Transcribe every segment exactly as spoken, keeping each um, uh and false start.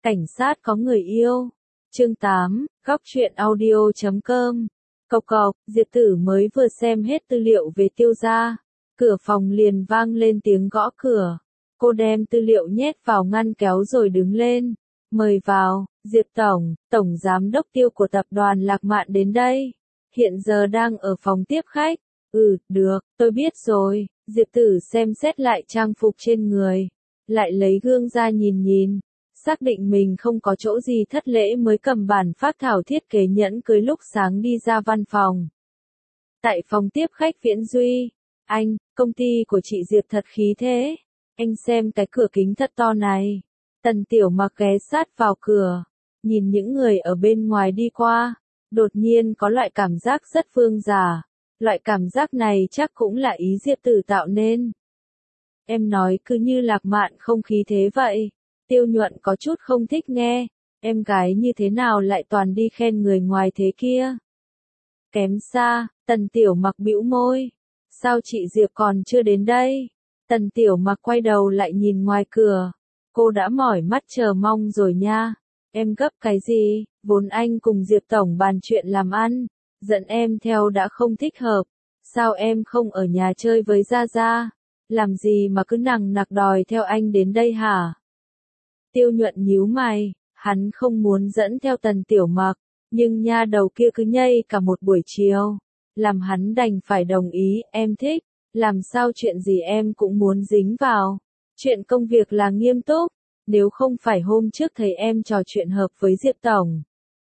Cảnh sát có người yêu. Chương tám, góc truyện audio chấm com. Cộc cộc, Diệp Tử mới vừa xem hết tư liệu về Tiêu gia. Cửa phòng liền vang lên tiếng gõ cửa. Cô đem tư liệu nhét vào ngăn kéo rồi đứng lên. Mời vào, Diệp Tổng, Tổng Giám đốc Tiêu của tập đoàn Lạc Mạn đến đây. Hiện giờ đang ở phòng tiếp khách. Ừ, được, tôi biết rồi. Diệp Tử xem xét lại trang phục trên người. Lại lấy gương ra nhìn nhìn. Xác định mình không có chỗ gì thất lễ mới cầm bản phác thảo thiết kế nhẫn cưới lúc sáng đi ra văn phòng. Tại phòng tiếp khách Viễn Duy. Anh, công ty của chị Diệp thật khí thế. Anh xem cái cửa kính thật to này. Tần Tiểu Mặc ghé sát vào cửa. Nhìn những người ở bên ngoài đi qua. Đột nhiên có loại cảm giác rất vương giả. Loại cảm giác này chắc cũng là ý Diệp Tử tạo nên. Em nói cứ như Lạc Mạn không khí thế vậy. Tiêu Nhuận có chút không thích nghe. Em gái như thế nào lại toàn đi khen người ngoài thế kia. Kém xa, Tần Tiểu Mặc bĩu môi. Sao chị Diệp còn chưa đến đây? Tần Tiểu Mặc quay đầu lại nhìn ngoài cửa. Cô đã mỏi mắt chờ mong rồi nha. Em gấp cái gì? Vốn anh cùng Diệp Tổng bàn chuyện làm ăn. Dẫn em theo đã không thích hợp. Sao em không ở nhà chơi với Gia Gia? Làm gì mà cứ nằng nặc đòi theo anh đến đây hả? Tiêu Nhuận nhíu mày, hắn không muốn dẫn theo Tần Tiểu Mặc, nhưng nha đầu kia cứ nhây cả một buổi chiều. Làm hắn đành phải đồng ý, em thích, làm sao chuyện gì em cũng muốn dính vào. Chuyện công việc là nghiêm túc, nếu không phải hôm trước thấy em trò chuyện hợp với Diệp Tổng.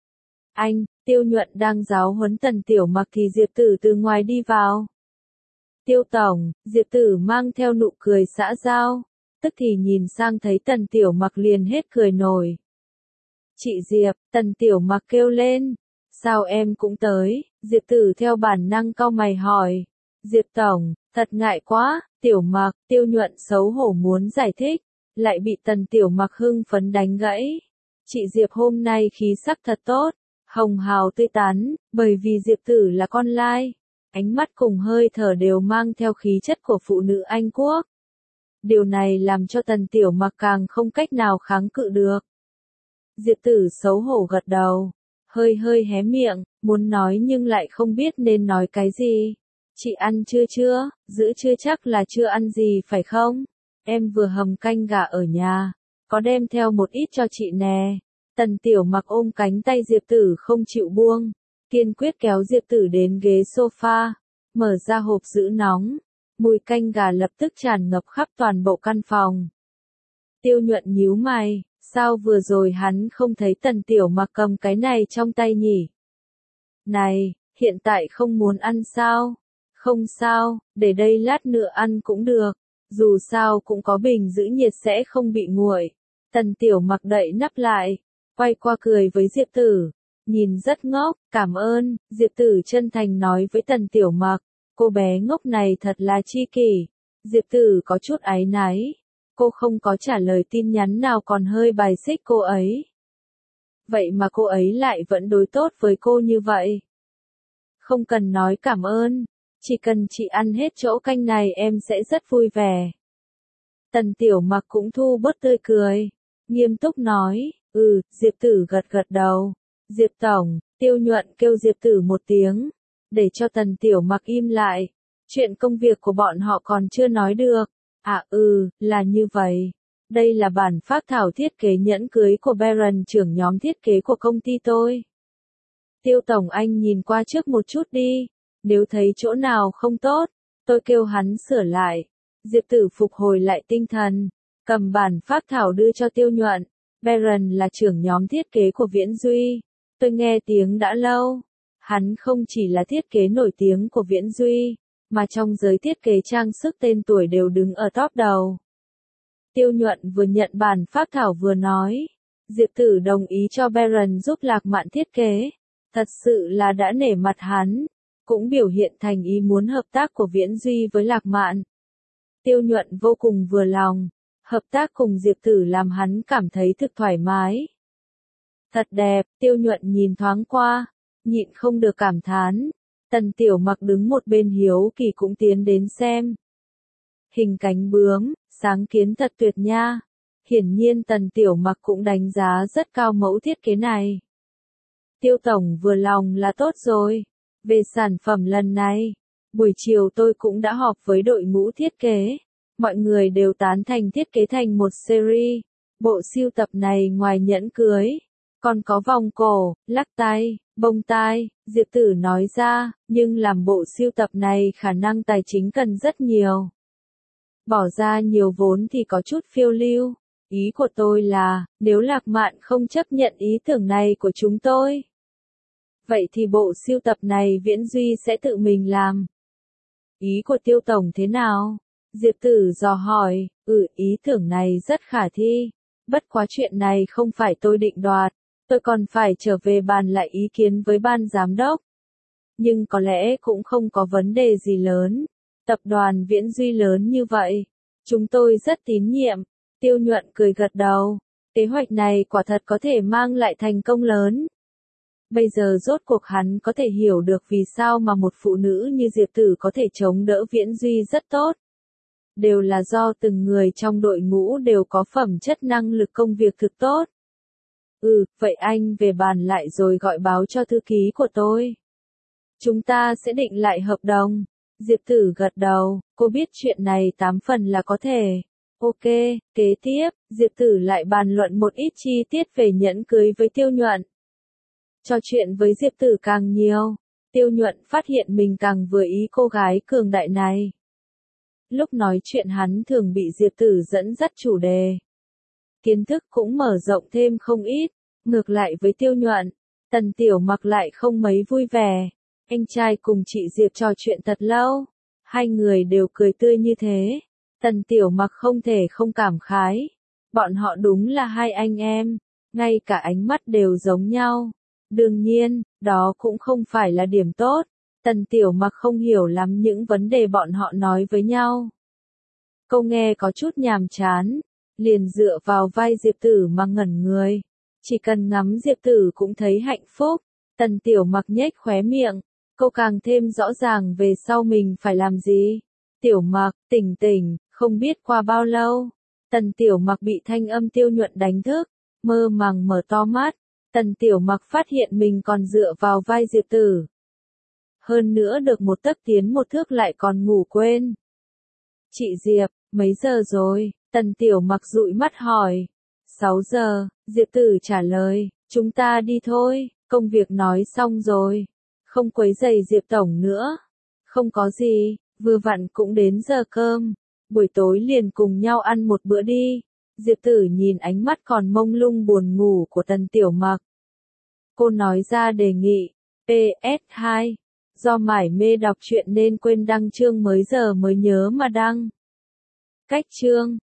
Anh, Tiêu Nhuận đang giáo huấn Tần Tiểu Mặc thì Diệp Tử từ ngoài đi vào. Tiêu Tổng, Diệp Tử mang theo nụ cười xã giao. Tức thì nhìn sang thấy Tần Tiểu Mặc liền hết cười nổi. Chị Diệp, Tần Tiểu Mặc kêu lên. Sao em cũng tới? Diệp Tử theo bản năng cau mày hỏi. Diệp Tổng, thật ngại quá. Tiểu Mặc, Tiêu Nhuận xấu hổ muốn giải thích. Lại bị Tần Tiểu Mặc hưng phấn đánh gãy. Chị Diệp hôm nay khí sắc thật tốt. Hồng hào tươi tắn, bởi vì Diệp Tử là con lai. Ánh mắt cùng hơi thở đều mang theo khí chất của phụ nữ Anh Quốc. Điều này làm cho Tần Tiểu Mặc càng không cách nào kháng cự được. Diệp Tử xấu hổ gật đầu, hơi hơi hé miệng, muốn nói nhưng lại không biết nên nói cái gì. Chị ăn chưa chưa, giữa trưa chắc là chưa ăn gì phải không? Em vừa hầm canh gà ở nhà, có đem theo một ít cho chị nè. Tần Tiểu Mặc ôm cánh tay Diệp Tử không chịu buông, kiên quyết kéo Diệp Tử đến ghế sofa, mở ra hộp giữ nóng. Mùi canh gà lập tức tràn ngập khắp toàn bộ căn phòng. Tiêu Nhuận nhíu mày, sao vừa rồi hắn không thấy Tần Tiểu Mặc cầm cái này trong tay nhỉ? Này, hiện tại không muốn ăn sao? Không sao, để đây lát nữa ăn cũng được, dù sao cũng có bình giữ nhiệt sẽ không bị nguội. Tần Tiểu Mặc đậy nắp lại, quay qua cười với Diệp Tử, nhìn rất ngốc, cảm ơn, Diệp Tử chân thành nói với Tần Tiểu Mặc. Cô bé ngốc này thật là chi kỷ. Diệp Tử có chút áy náy. Cô không có trả lời tin nhắn nào còn hơi bài xích cô ấy. Vậy mà cô ấy lại vẫn đối tốt với cô như vậy. Không cần nói cảm ơn. Chỉ cần chị ăn hết chỗ canh này em sẽ rất vui vẻ. Tần Tiểu Mặc cũng thu bớt tươi cười. Nghiêm túc nói. Ừ, Diệp Tử gật gật đầu. Diệp Tổng, Tiêu Nhuận kêu Diệp Tử một tiếng. Để cho Tần Tiểu Mặc im lại. Chuyện công việc của bọn họ còn chưa nói được. À ừ, là như vậy. Đây là bản phác thảo thiết kế nhẫn cưới của Baron, trưởng nhóm thiết kế của công ty tôi. Tiêu Tổng anh nhìn qua trước một chút đi. Nếu thấy chỗ nào không tốt, tôi kêu hắn sửa lại. Diệp Tử phục hồi lại tinh thần. Cầm bản phác thảo đưa cho Tiêu Nhuận. Baron là trưởng nhóm thiết kế của Viễn Duy. Tôi nghe tiếng đã lâu. Hắn không chỉ là thiết kế nổi tiếng của Viễn Duy, mà trong giới thiết kế trang sức tên tuổi đều đứng ở top đầu. Tiêu Nhuận vừa nhận bản phác thảo vừa nói. Diệp Tử đồng ý cho Baron giúp Lạc Mạn thiết kế. Thật sự là đã nể mặt hắn. Cũng biểu hiện thành ý muốn hợp tác của Viễn Duy với Lạc Mạn. Tiêu Nhuận vô cùng vừa lòng. Hợp tác cùng Diệp Tử làm hắn cảm thấy thực thoải mái. Thật đẹp, Tiêu Nhuận nhìn thoáng qua. Nhịn không được cảm thán. Tần Tiểu Mặc đứng một bên hiếu kỳ cũng tiến đến xem. Hình cánh bướm, sáng kiến thật tuyệt nha. Hiển nhiên Tần Tiểu Mặc cũng đánh giá rất cao mẫu thiết kế này. Tiêu tổng vừa lòng là tốt rồi. Về sản phẩm lần này, buổi chiều tôi cũng đã họp với đội ngũ thiết kế. Mọi người đều tán thành thiết kế thành một series. Bộ sưu tập này ngoài nhẫn cưới, còn có vòng cổ, lắc tay, bông tai, Diệp Tử nói ra, nhưng làm bộ sưu tập này khả năng tài chính cần rất nhiều. Bỏ ra nhiều vốn thì có chút phiêu lưu. Ý của tôi là, nếu Lạc Mạn không chấp nhận ý tưởng này của chúng tôi, vậy thì bộ sưu tập này Viễn Duy sẽ tự mình làm. Ý của Tiêu tổng thế nào? Diệp Tử dò hỏi. Ừ, ý tưởng này rất khả thi. Bất quá chuyện này không phải tôi định đoạt. Tôi còn phải trở về bàn lại ý kiến với ban giám đốc. Nhưng có lẽ cũng không có vấn đề gì lớn. Tập đoàn Viễn Duy lớn như vậy, chúng tôi rất tín nhiệm. Tiêu Nhuận cười gật đầu. Kế hoạch này quả thật có thể mang lại thành công lớn. Bây giờ rốt cuộc hắn có thể hiểu được vì sao mà một phụ nữ như Diệp Tử có thể chống đỡ Viễn Duy rất tốt. Đều là do từng người trong đội ngũ đều có phẩm chất năng lực công việc thực tốt. Ừ, vậy anh về bàn lại rồi gọi báo cho thư ký của tôi. Chúng ta sẽ định lại hợp đồng. Diệp Tử gật đầu, cô biết chuyện này tám phần là có thể. Ok, kế tiếp, Diệp Tử lại bàn luận một ít chi tiết về nhẫn cưới với Tiêu Nhuận. Trò chuyện với Diệp Tử càng nhiều, Tiêu Nhuận phát hiện mình càng vừa ý cô gái cường đại này. Lúc nói chuyện hắn thường bị Diệp Tử dẫn dắt chủ đề. Kiến thức cũng mở rộng thêm không ít, ngược lại với Tiêu Nhuận, Tần Tiểu Mặc lại không mấy vui vẻ. Anh trai cùng chị Diệp trò chuyện thật lâu, hai người đều cười tươi như thế. Tần Tiểu Mặc không thể không cảm khái. Bọn họ đúng là hai anh em, ngay cả ánh mắt đều giống nhau. Đương nhiên, đó cũng không phải là điểm tốt. Tần Tiểu Mặc không hiểu lắm những vấn đề bọn họ nói với nhau. Câu nghe có chút nhàm chán, liền dựa vào vai Diệp Tử mà ngẩn người. Chỉ cần ngắm Diệp Tử cũng thấy hạnh phúc. Tần Tiểu Mặc nhếch khóe miệng, câu càng thêm rõ ràng về sau mình phải làm gì. Tiểu Mặc, tỉnh tỉnh, không biết qua bao lâu. Tần Tiểu Mặc bị thanh âm Tiêu Nhuận đánh thức, mơ màng mở to mắt. Tần Tiểu Mặc phát hiện mình còn dựa vào vai Diệp Tử. Hơn nữa được một tấc tiến một thước lại còn ngủ quên. Chị Diệp, mấy giờ rồi? Tần Tiểu Mặc dụi mắt hỏi. Sáu giờ, Diệp Tử trả lời, chúng ta đi thôi, công việc nói xong rồi. Không quấy rầy Diệp Tổng nữa. Không có gì, vừa vặn cũng đến giờ cơm. Buổi tối liền cùng nhau ăn một bữa đi. Diệp Tử nhìn ánh mắt còn mông lung buồn ngủ của Tần Tiểu Mặc. Cô nói ra đề nghị. pê ét hai. Do mải mê đọc truyện nên quên đăng chương mới giờ mới nhớ mà đăng. Cách chương